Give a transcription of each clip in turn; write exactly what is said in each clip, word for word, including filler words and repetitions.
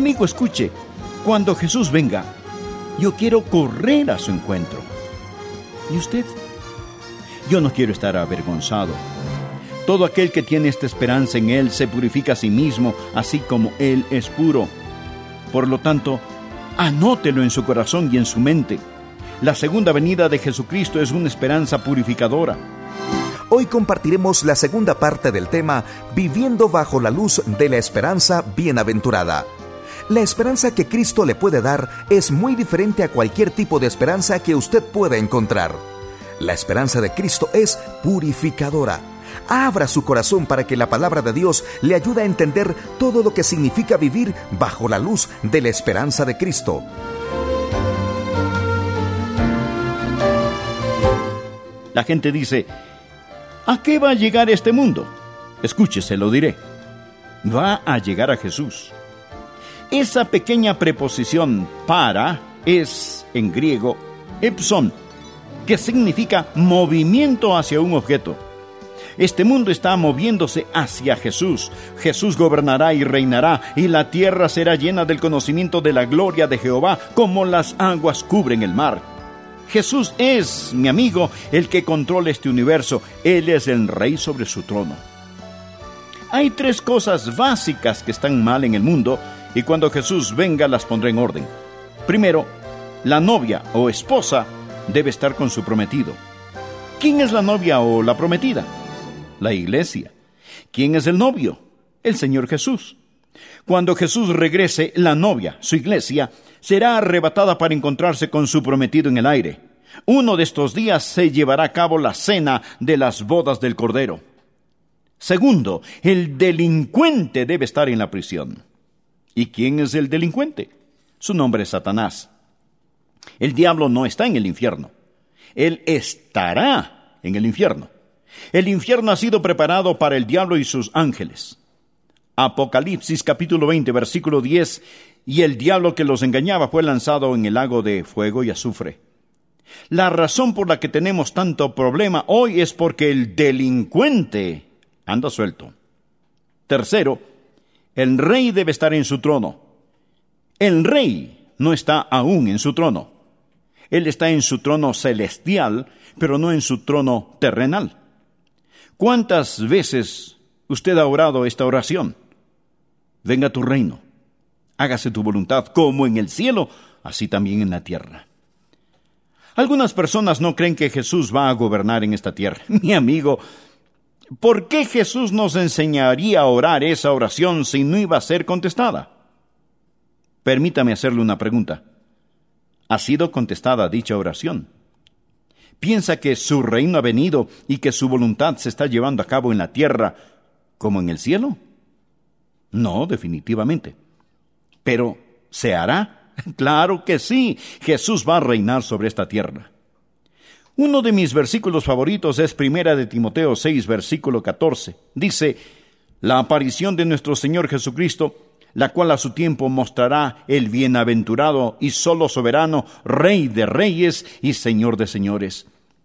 Amigo, escuche, cuando Jesús venga, yo quiero correr a su encuentro. ¿Y usted? Yo no quiero estar avergonzado. Todo aquel que tiene esta esperanza en Él se purifica a sí mismo, así como Él es puro. Por lo tanto, anótelo en su corazón y en su mente. La segunda venida de Jesucristo es una esperanza purificadora. Hoy compartiremos la segunda parte del tema Viviendo bajo la luz de la esperanza bienaventurada. La esperanza que Cristo le puede dar es muy diferente a cualquier tipo de esperanza que usted pueda encontrar. La esperanza de Cristo es purificadora. Abra su corazón para que la palabra de Dios le ayude a entender todo lo que significa vivir bajo la luz de la esperanza de Cristo. La gente dice, ¿a qué va a llegar este mundo? Escúchese, lo diré. Va a llegar a Jesús. Esa pequeña preposición para es, en griego, epson, que significa movimiento hacia un objeto. Este mundo está moviéndose hacia Jesús. Jesús gobernará y reinará, y la tierra será llena del conocimiento de la gloria de Jehová, como las aguas cubren el mar. Jesús es, mi amigo, el que controla este universo. Él es el rey sobre su trono. Hay tres cosas básicas que están mal en el mundo, y cuando Jesús venga las pondrá en orden. Primero, la novia o esposa debe estar con su prometido. ¿Quién es la novia o la prometida? La iglesia. ¿Quién es el novio? El Señor Jesús. Cuando Jesús regrese, la novia, su iglesia, será arrebatada para encontrarse con su prometido en el aire. Uno de estos días se llevará a cabo la cena de las bodas del Cordero. Segundo, el delincuente debe estar en la prisión. ¿Y quién es el delincuente? Su nombre es Satanás. El diablo no está en el infierno. Él estará en el infierno. El infierno ha sido preparado para el diablo y sus ángeles. Apocalipsis capítulo veinte, versículo diez, y el diablo que los engañaba fue lanzado en el lago de fuego y azufre. La razón por la que tenemos tanto problema hoy es porque el delincuente anda suelto. Tercero, el rey debe estar en su trono. El rey no está aún en su trono. Él está en su trono celestial, pero no en su trono terrenal. ¿Cuántas veces usted ha orado esta oración? Venga tu reino, hágase tu voluntad, como en el cielo, así también en la tierra. Algunas personas no creen que Jesús va a gobernar en esta tierra. Mi amigo, ¿por qué Jesús nos enseñaría a orar esa oración si no iba a ser contestada? Permítame hacerle una pregunta. ¿Ha sido contestada dicha oración? ¿Piensa que su reino ha venido y que su voluntad se está llevando a cabo en la tierra como en el cielo? No, definitivamente. ¿Pero se hará? Claro que sí. Jesús va a reinar sobre esta tierra. Uno de mis versículos favoritos es Primera de Timoteo seis, versículo catorce. Dice, la aparición de nuestro Señor Jesucristo, la cual a su tiempo mostrará el bienaventurado y solo soberano, Rey de reyes y Señor de señores.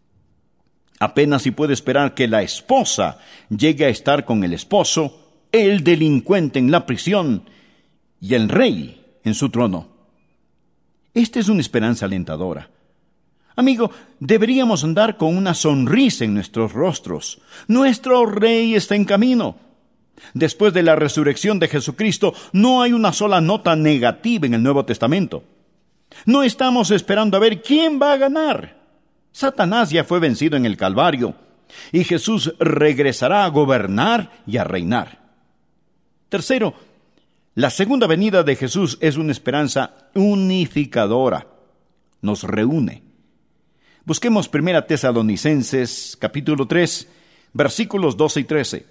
Apenas si puede esperar que la esposa llegue a estar con el esposo, el delincuente en la prisión y el rey en su trono. Esta es una esperanza alentadora. Amigo, deberíamos andar con una sonrisa en nuestros rostros. Nuestro rey está en camino. Después de la resurrección de Jesucristo, no hay una sola nota negativa en el Nuevo Testamento. No estamos esperando a ver quién va a ganar. Satanás ya fue vencido en el Calvario, y Jesús regresará a gobernar y a reinar. Tercero, la segunda venida de Jesús es una esperanza unificadora. Nos reúne. Busquemos Primera Tesalonicenses, capítulo tres, versículos doce y trece.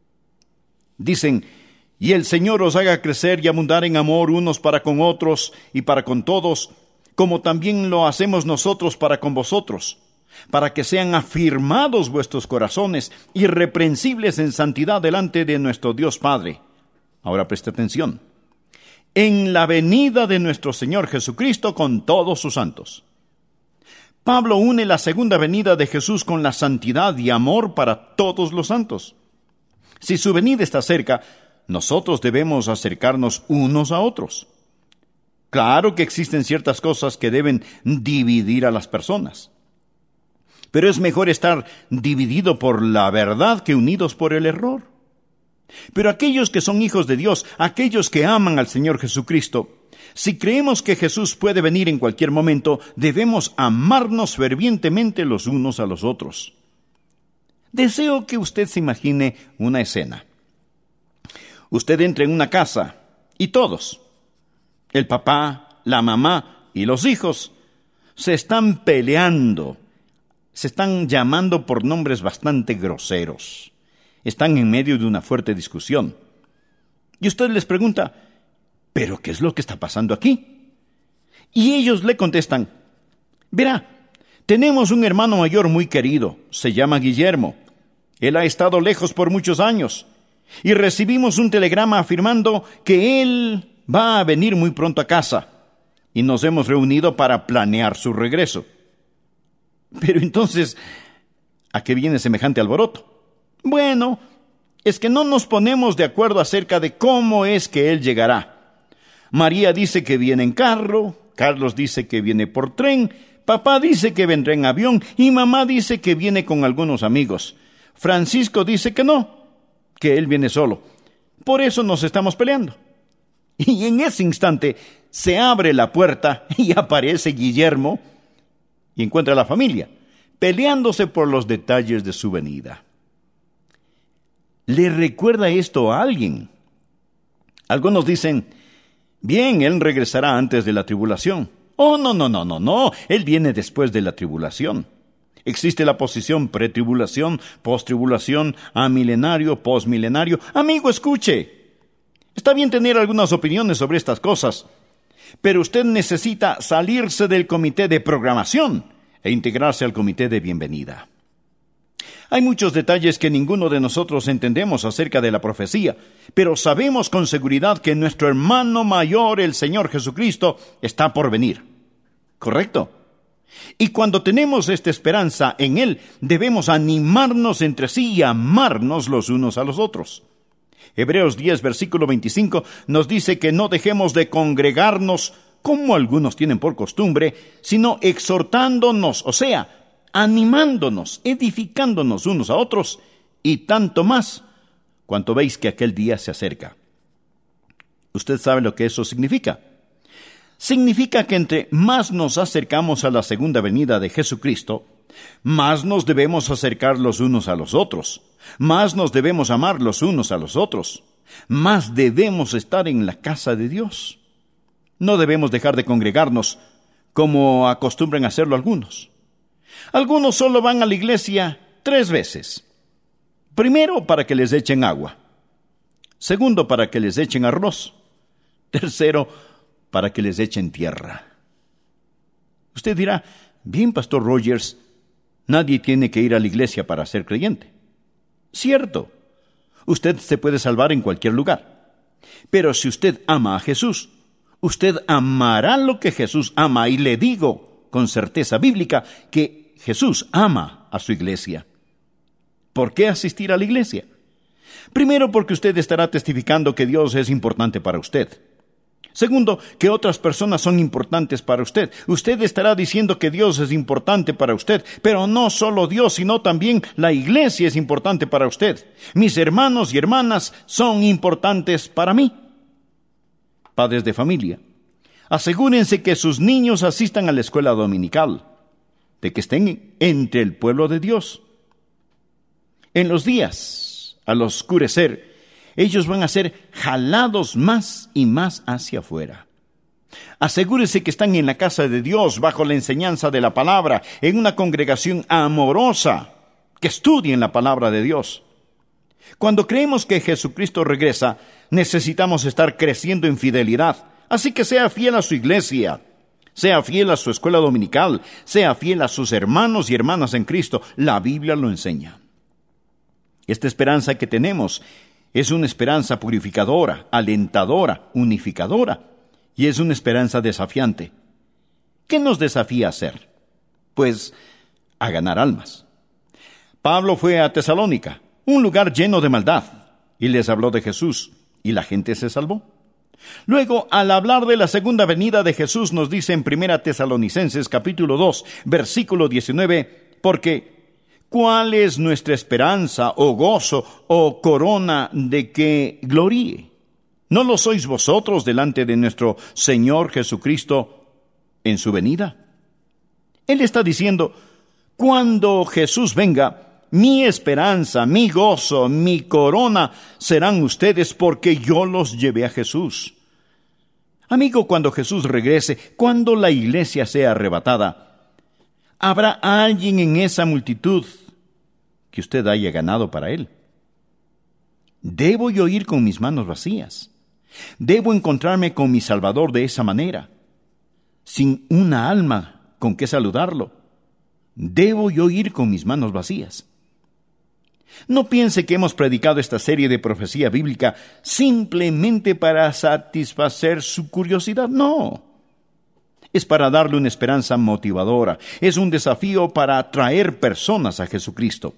Dicen, y el Señor os haga crecer y abundar en amor unos para con otros y para con todos, como también lo hacemos nosotros para con vosotros, para que sean afirmados vuestros corazones, irreprensibles en santidad delante de nuestro Dios Padre. Ahora preste atención. En la venida de nuestro Señor Jesucristo con todos sus santos. Pablo une la segunda venida de Jesús con la santidad y amor para todos los santos. Si su venida está cerca, nosotros debemos acercarnos unos a otros. Claro que existen ciertas cosas que deben dividir a las personas. Pero es mejor estar dividido por la verdad que unidos por el error. Pero aquellos que son hijos de Dios, aquellos que aman al Señor Jesucristo, si creemos que Jesús puede venir en cualquier momento, debemos amarnos fervientemente los unos a los otros. Deseo que usted se imagine una escena. Usted entra en una casa y todos, el papá, la mamá y los hijos, se están peleando, se están llamando por nombres bastante groseros. Están en medio de una fuerte discusión. Y usted les pregunta, ¿pero qué es lo que está pasando aquí? Y ellos le contestan, verá, tenemos un hermano mayor muy querido, se llama Guillermo. Él ha estado lejos por muchos años y recibimos un telegrama afirmando que él va a venir muy pronto a casa y nos hemos reunido para planear su regreso. Pero entonces, ¿a qué viene semejante alboroto? Bueno, es que no nos ponemos de acuerdo acerca de cómo es que él llegará. María dice que viene en carro, Carlos dice que viene por tren, papá dice que vendrá en avión y mamá dice que viene con algunos amigos. Francisco dice que no, que él viene solo. Por eso nos estamos peleando. Y en ese instante se abre la puerta y aparece Guillermo y encuentra a la familia, peleándose por los detalles de su venida. ¿Le recuerda esto a alguien? Algunos dicen, bien, él regresará antes de la tribulación. Oh, no, no, no, no, no, él viene después de la tribulación. Existe la posición pretribulación, posttribulación, amilenario, postmilenario. Amigo, escuche. Está bien tener algunas opiniones sobre estas cosas, pero usted necesita salirse del comité de programación e integrarse al comité de bienvenida. Hay muchos detalles que ninguno de nosotros entendemos acerca de la profecía, pero sabemos con seguridad que nuestro hermano mayor, el Señor Jesucristo, está por venir. ¿Correcto? Y cuando tenemos esta esperanza en Él, debemos animarnos entre sí y amarnos los unos a los otros. Hebreos diez, versículo veinticinco, nos dice que no dejemos de congregarnos como algunos tienen por costumbre, sino exhortándonos, o sea, animándonos, edificándonos unos a otros, y tanto más cuanto veis que aquel día se acerca. ¿Usted sabe lo que eso significa? Significa que entre más nos acercamos a la segunda venida de Jesucristo, más nos debemos acercar los unos a los otros, más nos debemos amar los unos a los otros, más debemos estar en la casa de Dios. No debemos dejar de congregarnos como acostumbran hacerlo algunos. Algunos solo van a la iglesia tres veces. Primero, para que les echen agua. Segundo, para que les echen arroz. Tercero, para que les echen tierra. Usted dirá, bien, Pastor Rogers, nadie tiene que ir a la iglesia para ser creyente. Cierto, usted se puede salvar en cualquier lugar. Pero si usted ama a Jesús, usted amará lo que Jesús ama, y le digo con certeza bíblica que Jesús ama a su iglesia. ¿Por qué asistir a la iglesia? Primero, porque usted estará testificando que Dios es importante para usted. Segundo, que otras personas son importantes para usted. Usted estará diciendo que Dios es importante para usted, pero no solo Dios, sino también la iglesia es importante para usted. Mis hermanos y hermanas son importantes para mí. Padres de familia, asegúrense que sus niños asistan a la escuela dominical, de que estén entre el pueblo de Dios. En los días, al oscurecer, ellos van a ser jalados más y más hacia afuera. Asegúrese que están en la casa de Dios, bajo la enseñanza de la palabra, en una congregación amorosa, que estudien la palabra de Dios. Cuando creemos que Jesucristo regresa, necesitamos estar creciendo en fidelidad. Así que sea fiel a su iglesia, sea fiel a su escuela dominical, sea fiel a sus hermanos y hermanas en Cristo. La Biblia lo enseña. Esta esperanza que tenemos es una esperanza purificadora, alentadora, unificadora, y es una esperanza desafiante. ¿Qué nos desafía a hacer? Pues a ganar almas. Pablo fue a Tesalónica, un lugar lleno de maldad, y les habló de Jesús, y la gente se salvó. Luego, al hablar de la segunda venida de Jesús, nos dice en Primera Tesalonicenses capítulo dos, versículo diecinueve, porque ¿cuál es nuestra esperanza, o gozo, o corona de que gloríe? ¿No lo sois vosotros delante de nuestro Señor Jesucristo en su venida? Él está diciendo, cuando Jesús venga, mi esperanza, mi gozo, mi corona serán ustedes, porque yo los llevé a Jesús. Amigo, cuando Jesús regrese, cuando la iglesia sea arrebatada, ¿habrá alguien en esa multitud que usted haya ganado para él? ¿Debo yo ir con mis manos vacías? ¿Debo encontrarme con mi Salvador de esa manera, sin una alma con que saludarlo? ¿Debo yo ir con mis manos vacías? No piense que hemos predicado esta serie de profecía bíblica simplemente para satisfacer su curiosidad. No. Es para darle una esperanza motivadora. Es un desafío para atraer personas a Jesucristo.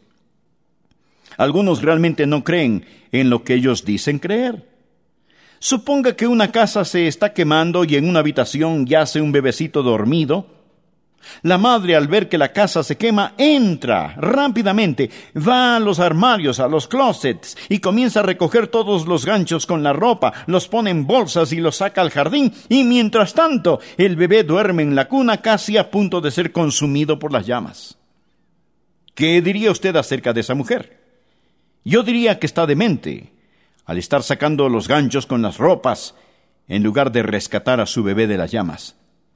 Algunos realmente no creen en lo que ellos dicen creer. Suponga que una casa se está quemando y en una habitación yace un bebecito dormido. La madre, al ver que la casa se quema, entra rápidamente, va a los armarios, a los closets, y comienza a recoger todos los ganchos con la ropa, los pone en bolsas y los saca al jardín, y mientras tanto, el bebé duerme en la cuna casi a punto de ser consumido por las llamas. ¿Qué diría usted acerca de esa mujer? Yo diría que está demente, al estar sacando los ganchos con las ropas, en lugar de rescatar a su bebé de las llamas.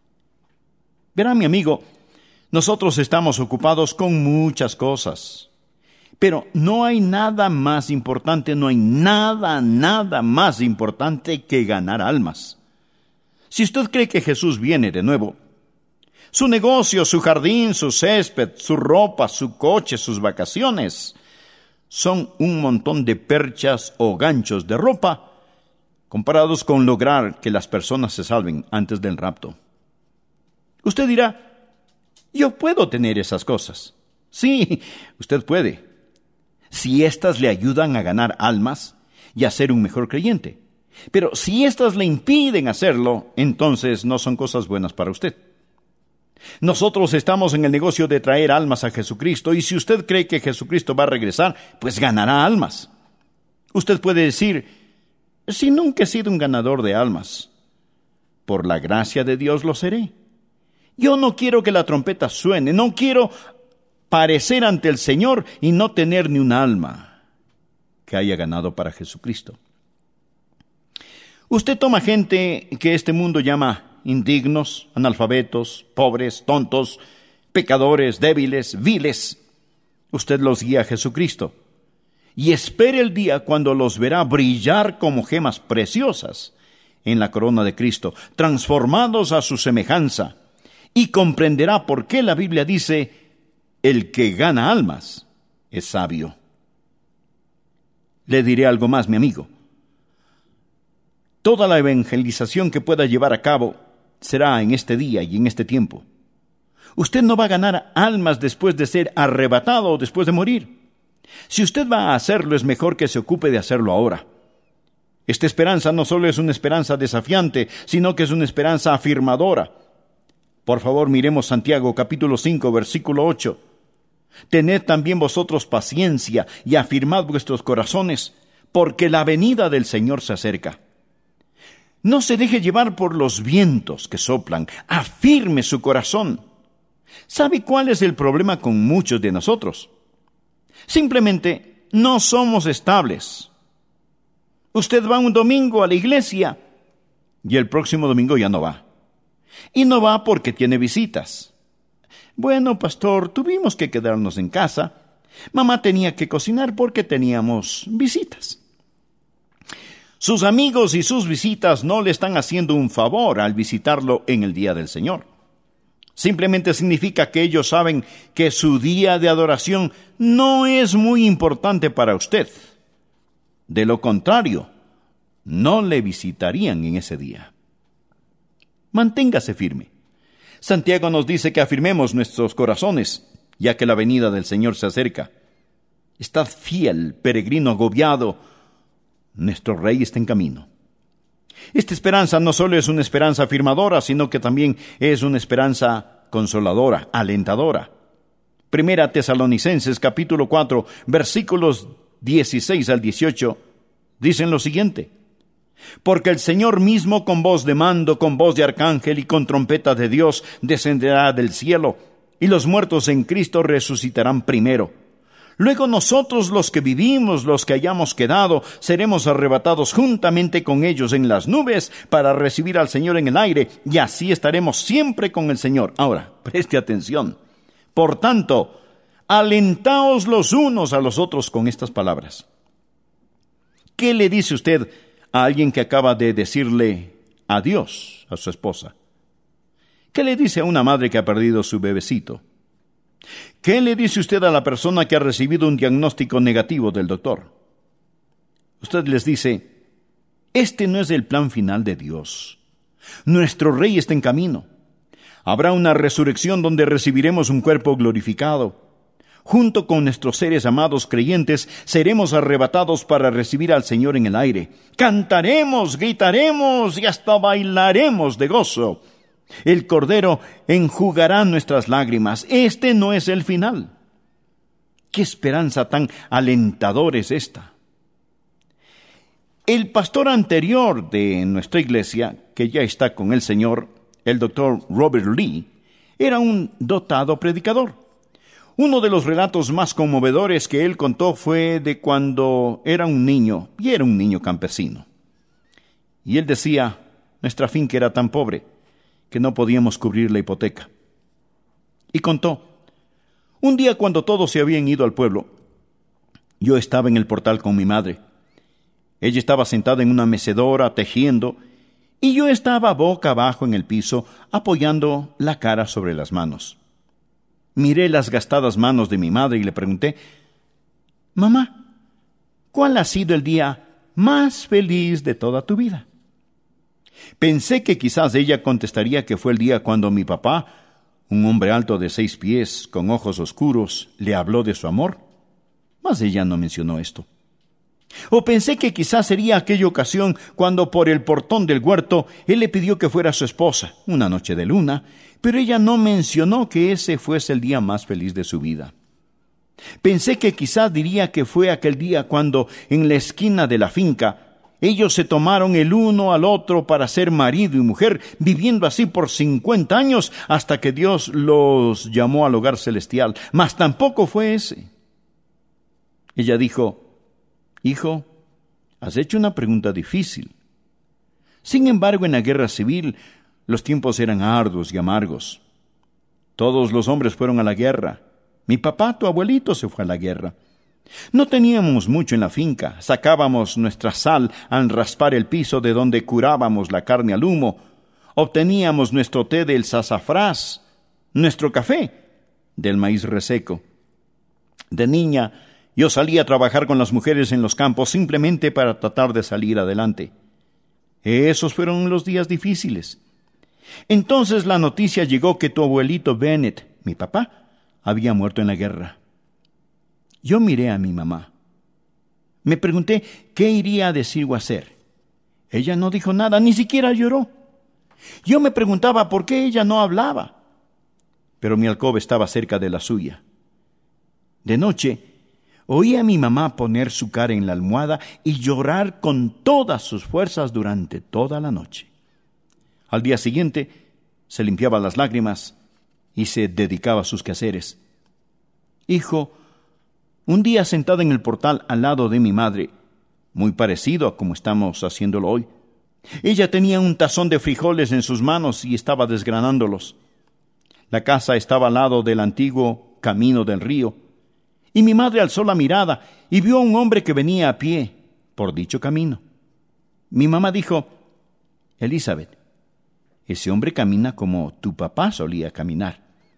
Verá, mi amigo, nosotros estamos ocupados con muchas cosas, pero no hay nada más importante, no hay nada, nada más importante que ganar almas. Si usted cree que Jesús viene de nuevo, su negocio, su jardín, su césped, su ropa, su coche, sus vacaciones, son un montón de perchas o ganchos de ropa comparados con lograr que las personas se salven antes del rapto. Usted dirá, yo puedo tener esas cosas. Sí, usted puede, si éstas le ayudan a ganar almas y a ser un mejor creyente. Pero si éstas le impiden hacerlo, entonces no son cosas buenas para usted. Nosotros estamos en el negocio de traer almas a Jesucristo, y si usted cree que Jesucristo va a regresar, pues ganará almas. Usted puede decir, si nunca he sido un ganador de almas, por la gracia de Dios lo seré. Yo no quiero que la trompeta suene, no quiero parecer ante el Señor y no tener ni un alma que haya ganado para Jesucristo. Usted toma gente que este mundo llama indignos, analfabetos, pobres, tontos, pecadores, débiles, viles. Usted los guía a Jesucristo y espere el día cuando los verá brillar como gemas preciosas en la corona de Cristo, transformados a su semejanza. Y comprenderá por qué la Biblia dice, el que gana almas es sabio. Le diré algo más, mi amigo. Toda la evangelización que pueda llevar a cabo será en este día y en este tiempo. Usted no va a ganar almas después de ser arrebatado o después de morir. Si usted va a hacerlo, es mejor que se ocupe de hacerlo ahora. Esta esperanza no solo es una esperanza desafiante, sino que es una esperanza afirmadora. Por favor, miremos Santiago capítulo cinco, versículo ocho. Tened también vosotros paciencia y afirmad vuestros corazones, porque la venida del Señor se acerca. No se deje llevar por los vientos que soplan, afirme su corazón. ¿Sabe cuál es el problema con muchos de nosotros? Simplemente no somos estables. Usted va un domingo a la iglesia y el próximo domingo ya no va. Y no va porque tiene visitas. Bueno, pastor, tuvimos que quedarnos en casa. Mamá tenía que cocinar porque teníamos visitas. Sus amigos y sus visitas no le están haciendo un favor al visitarlo en el día del Señor. Simplemente significa que ellos saben que su día de adoración no es muy importante para usted. De lo contrario, no le visitarían en ese día. Manténgase firme. Santiago nos dice que afirmemos nuestros corazones, ya que la venida del Señor se acerca. Estad fiel, peregrino agobiado. Nuestro Rey está en camino. Esta esperanza no solo es una esperanza afirmadora, sino que también es una esperanza consoladora, alentadora. Primera Tesalonicenses capítulo cuatro, versículos dieciséis al dieciocho, dicen lo siguiente: porque el Señor mismo con voz de mando, con voz de arcángel y con trompeta de Dios descenderá del cielo, y los muertos en Cristo resucitarán primero. Luego nosotros los que vivimos, los que hayamos quedado, seremos arrebatados juntamente con ellos en las nubes para recibir al Señor en el aire, y así estaremos siempre con el Señor. Ahora, preste atención. Por tanto, alentaos los unos a los otros con estas palabras. ¿Qué le dice usted a alguien que acaba de decirle adiós a su esposa? ¿Qué le dice a una madre que ha perdido su bebecito? ¿Qué le dice usted a la persona que ha recibido un diagnóstico negativo del doctor? Usted les dice: este no es el plan final de Dios. Nuestro Rey está en camino. Habrá una resurrección donde recibiremos un cuerpo glorificado. Junto con nuestros seres amados creyentes, seremos arrebatados para recibir al Señor en el aire. Cantaremos, gritaremos y hasta bailaremos de gozo. El Cordero enjugará nuestras lágrimas. Este no es el final. ¿Qué esperanza tan alentadora es esta? El pastor anterior de nuestra iglesia, que ya está con el Señor, el doctor Robert Lee, era un dotado predicador. Uno de los relatos más conmovedores que él contó fue de cuando era un niño, y era un niño campesino. Y él decía: nuestra finca era tan pobre que no podíamos cubrir la hipoteca. Y contó: un día cuando todos se habían ido al pueblo, yo estaba en el portal con mi madre. Ella estaba sentada en una mecedora tejiendo, y yo estaba boca abajo en el piso, apoyando la cara sobre las manos. Miré las gastadas manos de mi madre y le pregunté: mamá, ¿cuál ha sido el día más feliz de toda tu vida? Pensé que quizás ella contestaría que fue el día cuando mi papá, un hombre alto de seis pies, con ojos oscuros, le habló de su amor. Mas ella no mencionó esto. O pensé que quizás sería aquella ocasión cuando por el portón del huerto él le pidió que fuera su esposa, una noche de luna, pero ella no mencionó que ese fuese el día más feliz de su vida. Pensé que quizás diría que fue aquel día cuando en la esquina de la finca ellos se tomaron el uno al otro para ser marido y mujer, viviendo así por cincuenta años hasta que Dios los llamó al hogar celestial. Mas tampoco fue ese. Ella dijo: hijo, has hecho una pregunta difícil. Sin embargo, en la guerra civil, los tiempos eran arduos y amargos. Todos los hombres fueron a la guerra. Mi papá, tu abuelito, se fue a la guerra. No teníamos mucho en la finca. Sacábamos nuestra sal al raspar el piso de donde curábamos la carne al humo. Obteníamos nuestro té del sazafrás, nuestro café del maíz reseco. De niña, yo salía a trabajar con las mujeres en los campos simplemente para tratar de salir adelante. Esos fueron los días difíciles. Entonces la noticia llegó que tu abuelito Bennett, mi papá, había muerto en la guerra. Yo miré a mi mamá. Me pregunté qué iría a decir o hacer. Ella no dijo nada, ni siquiera lloró. Yo me preguntaba por qué ella no hablaba. Pero mi alcoba estaba cerca de la suya. De noche, oí a mi mamá poner su cara en la almohada y llorar con todas sus fuerzas durante toda la noche. Al día siguiente, se limpiaba las lágrimas y se dedicaba a sus quehaceres. Hijo, un día sentada en el portal al lado de mi madre, muy parecido a como estamos haciéndolo hoy, ella tenía un tazón de frijoles en sus manos y estaba desgranándolos. La casa estaba al lado del antiguo camino del río, y mi madre alzó la mirada y vio a un hombre que venía a pie por dicho camino. Mi mamá dijo: Elizabeth, ese hombre camina como tu papá solía caminar.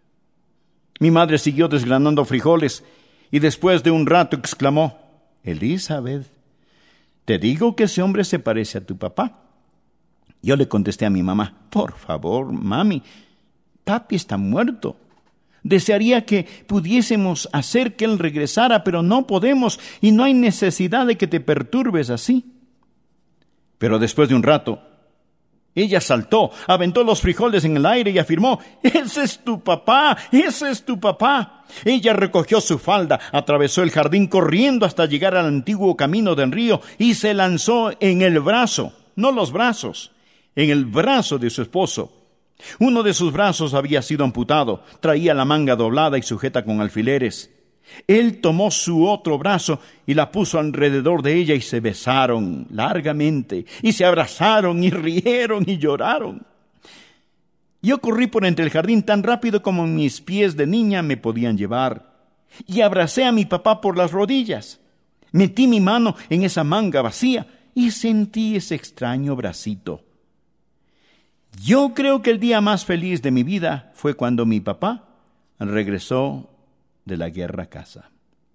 Mi madre siguió desgranando frijoles y después de un rato exclamó: Elizabeth, te digo que ese hombre se parece a tu papá. Yo le contesté a mi mamá: por favor, mami, papi está muerto. Desearía que pudiésemos hacer que él regresara, pero no podemos y no hay necesidad de que te perturbes así. Pero después de un rato, ella saltó, aventó los frijoles en el aire y afirmó: «¡Ese es tu papá! ¡Ese es tu papá!». Ella recogió su falda, atravesó el jardín corriendo hasta llegar al antiguo camino del río y se lanzó en el brazo, no los brazos, en el brazo de su esposo. Uno de sus brazos había sido amputado, traía la manga doblada y sujeta con alfileres. Él tomó su otro brazo y la puso alrededor de ella y se besaron largamente y se abrazaron y rieron y lloraron. Yo corrí por entre el jardín tan rápido como mis pies de niña me podían llevar y abracé a mi papá por las rodillas. Metí mi mano en esa manga vacía y sentí ese extraño bracito. Yo creo que el día más feliz de mi vida fue cuando mi papá regresó de la guerra a casa.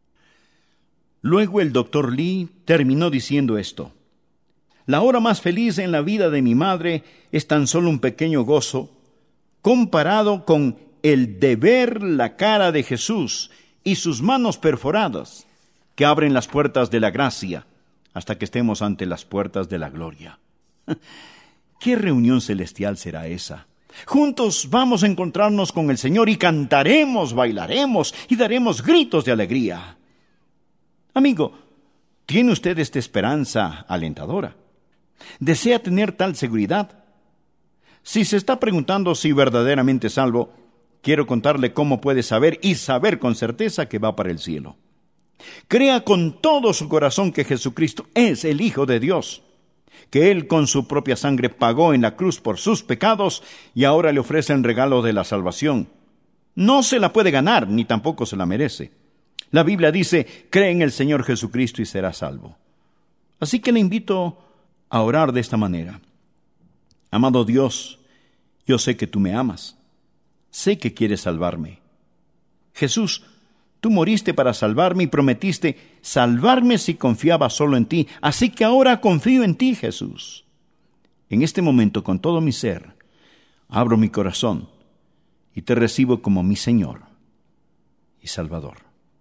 Luego el doctor Lee terminó diciendo esto: «La hora más feliz en la vida de mi madre es tan solo un pequeño gozo comparado con el de ver la cara de Jesús y sus manos perforadas que abren las puertas de la gracia hasta que estemos ante las puertas de la gloria». ¿Qué reunión celestial será esa? Juntos vamos a encontrarnos con el Señor y cantaremos, bailaremos y daremos gritos de alegría. Amigo, ¿tiene usted esta esperanza alentadora? ¿Desea tener tal seguridad? Si se está preguntando si verdaderamente es salvo, quiero contarle cómo puede saber y saber con certeza que va para el cielo. Crea con todo su corazón que Jesucristo es el Hijo de Dios, que Él con su propia sangre pagó en la cruz por sus pecados y ahora le ofrece el regalo de la salvación. No se la puede ganar, ni tampoco se la merece. La Biblia dice: cree en el Señor Jesucristo y serás salvo. Así que le invito a orar de esta manera: amado Dios, yo sé que tú me amas. Sé que quieres salvarme. Jesús, tú moriste para salvarme y prometiste salvarme si confiaba solo en ti. Así que ahora confío en ti, Jesús. En este momento, con todo mi ser, abro mi corazón y te recibo como mi Señor y Salvador.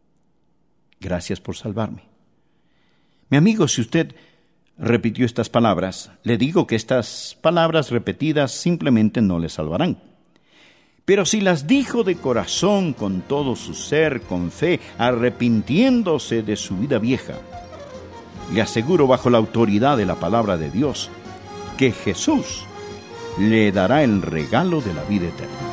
Gracias por salvarme. Mi amigo, si usted repitió estas palabras, le digo que estas palabras repetidas simplemente no le salvarán. Pero si las dijo de corazón, con todo su ser, con fe, arrepintiéndose de su vida vieja, le aseguro bajo la autoridad de la palabra de Dios que Jesús le dará el regalo de la vida eterna.